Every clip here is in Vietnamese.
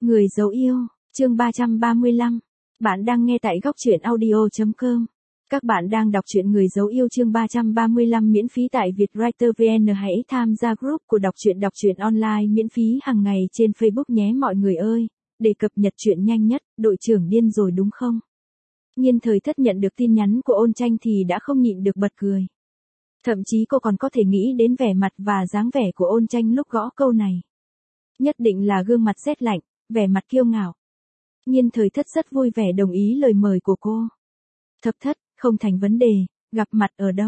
Người dấu yêu, chương 335. Bạn đang nghe tại góc truyện audio.com. Các bạn đang đọc truyện Người dấu yêu chương 335 miễn phí tại Vietwriter VN. Hãy tham gia group của đọc truyện online miễn phí hàng ngày trên Facebook nhé mọi người ơi, để cập nhật truyện nhanh nhất. Đội trưởng điên rồi đúng không? Nhiên Thời Thất nhận được tin nhắn của Ôn Tranh thì đã không nhịn được bật cười. Thậm chí cô còn có thể nghĩ đến vẻ mặt và dáng vẻ của Ôn Tranh lúc gõ câu này. Nhất định là gương mặt rét lạnh, vẻ mặt kiêu ngạo. Nhiên Thời Thất rất vui vẻ đồng ý lời mời của cô. Thập Thất, không thành vấn đề, gặp mặt ở đâu?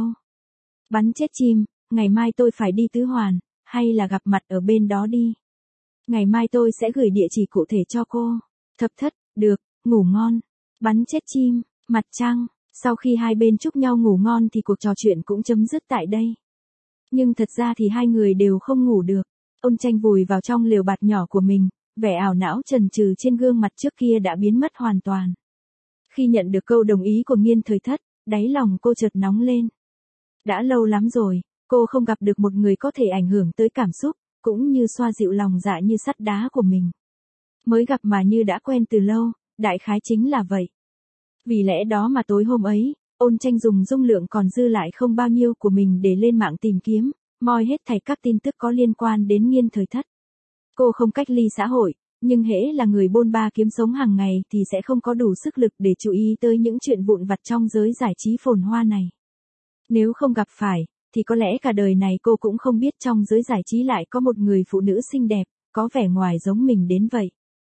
Bắn chết chim, ngày mai tôi phải đi Tứ Hoàn, hay là gặp mặt ở bên đó đi. Ngày mai tôi sẽ gửi địa chỉ cụ thể cho cô. Thập Thất, được, ngủ ngon. Bắn chết chim, mặt trăng. Sau khi hai bên chúc nhau ngủ ngon thì cuộc trò chuyện cũng chấm dứt tại đây. Nhưng thật ra thì hai người đều không ngủ được. Ôn Tranh vùi vào trong lều bạt nhỏ của mình, vẻ ảo não chần chừ trên gương mặt trước kia đã biến mất hoàn toàn. Khi nhận được câu đồng ý của Nhiên Thời Thất, đáy lòng cô chợt nóng lên. Đã lâu lắm rồi, cô không gặp được một người có thể ảnh hưởng tới cảm xúc, cũng như xoa dịu lòng dạ như sắt đá của mình. Mới gặp mà như đã quen từ lâu, đại khái chính là vậy. Vì lẽ đó mà tối hôm ấy, Ôn Tranh dùng dung lượng còn dư lại không bao nhiêu của mình để lên mạng tìm kiếm, moi hết thảy các tin tức có liên quan đến Nhiên Thời Thất. Cô không cách ly xã hội, nhưng hễ là người bôn ba kiếm sống hàng ngày thì sẽ không có đủ sức lực để chú ý tới những chuyện vụn vặt trong giới giải trí phồn hoa này. Nếu không gặp phải, thì có lẽ cả đời này cô cũng không biết trong giới giải trí lại có một người phụ nữ xinh đẹp, có vẻ ngoài giống mình đến vậy.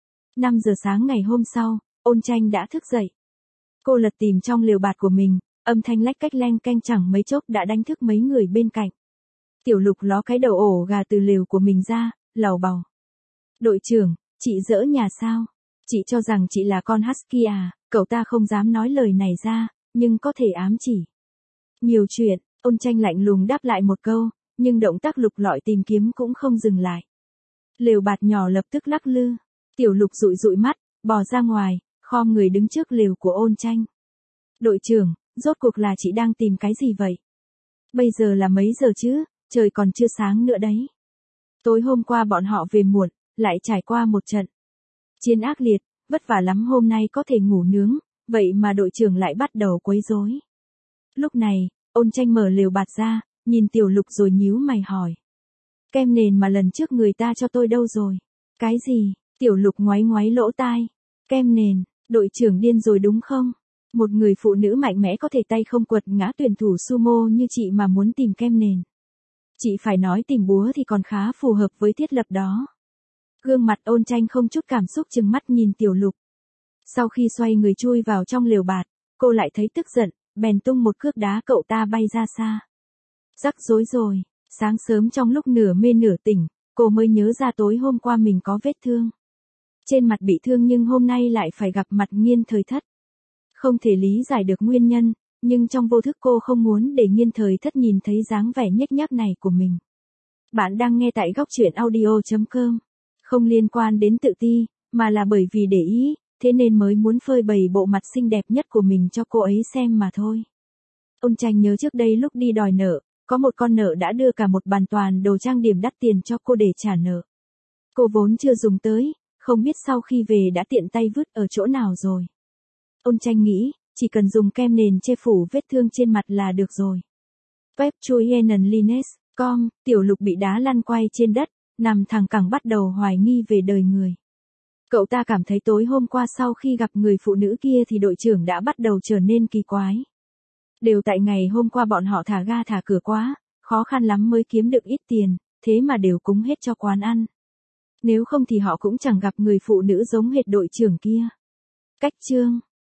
5 giờ sáng ngày hôm sau, Ôn Tranh đã thức dậy. Cô lật tìm trong lều bạt của mình, âm thanh lách cách leng keng chẳng mấy chốc đã đánh thức mấy người bên cạnh. Tiểu Lục ló cái đầu ổ gà từ lều của mình ra, lầu bầu. Đội trưởng, chị dỡ nhà sao? Chị cho rằng chị là con husky à? Cậu ta không dám nói lời này ra, nhưng có thể ám chỉ. Nhiều chuyện, Ôn Tranh lạnh lùng đáp lại một câu, nhưng động tác lục lọi tìm kiếm cũng không dừng lại. Lều bạt nhỏ lập tức lắc lư. Tiểu Lục dụi dụi mắt, bò ra ngoài, khom người đứng trước lều của Ôn Tranh. Đội trưởng, rốt cuộc là chị đang tìm cái gì vậy? Bây giờ là mấy giờ chứ? Trời còn chưa sáng nữa đấy. Tối hôm qua bọn họ về muộn, lại trải qua một trận chiến ác liệt, vất vả lắm hôm nay có thể ngủ nướng, vậy mà đội trưởng lại bắt đầu quấy rối. Lúc này, Ôn Tranh mở lều bạt ra, nhìn Tiểu Lục rồi nhíu mày hỏi. Kem nền mà lần trước người ta cho tôi đâu rồi? Cái gì? Tiểu Lục ngoáy ngoáy lỗ tai. Kem nền, đội trưởng điên rồi đúng không? Một người phụ nữ mạnh mẽ có thể tay không quật ngã tuyển thủ sumo như chị mà muốn tìm kem nền. Chị phải nói tìm búa thì còn khá phù hợp với thiết lập đó. Gương mặt Ôn Tranh không chút cảm xúc trừng mắt nhìn Tiểu Lục. Sau khi xoay người chui vào trong lều bạt, cô lại thấy tức giận, bèn tung một cước đá cậu ta bay ra xa. Rắc rối rồi, sáng sớm trong lúc nửa mê nửa tỉnh, cô mới nhớ ra tối hôm qua mình có vết thương. Trên mặt bị thương nhưng hôm nay lại phải gặp mặt Nhiên Thời Thất. Không thể lý giải được nguyên nhân, nhưng trong vô thức cô không muốn để Nhiên Thời Thất nhìn thấy dáng vẻ nhếch nhác này của mình. Bạn đang nghe tại góc truyện audio.com. Không liên quan đến tự ti, mà là bởi vì để ý, thế nên mới muốn phơi bày bộ mặt xinh đẹp nhất của mình cho cô ấy xem mà thôi. Ôn Tranh nhớ trước đây lúc đi đòi nợ, có một con nợ đã đưa cả một bàn toàn đồ trang điểm đắt tiền cho cô để trả nợ. Cô vốn chưa dùng tới, không biết sau khi về đã tiện tay vứt ở chỗ nào rồi. Ôn Tranh nghĩ, chỉ cần dùng kem nền che phủ vết thương trên mặt là được rồi. Webchuyenenlines.com, Tiểu Lục bị đá lăn quay trên đất, nằm thẳng cẳng bắt đầu hoài nghi về đời người. Cậu ta cảm thấy tối hôm qua sau khi gặp người phụ nữ kia thì đội trưởng đã bắt đầu trở nên kỳ quái. Đều tại ngày hôm qua bọn họ thả ga thả cửa quá, khó khăn lắm mới kiếm được ít tiền, thế mà đều cúng hết cho quán ăn. Nếu không thì họ cũng chẳng gặp người phụ nữ giống hệt đội trưởng kia. Cách chương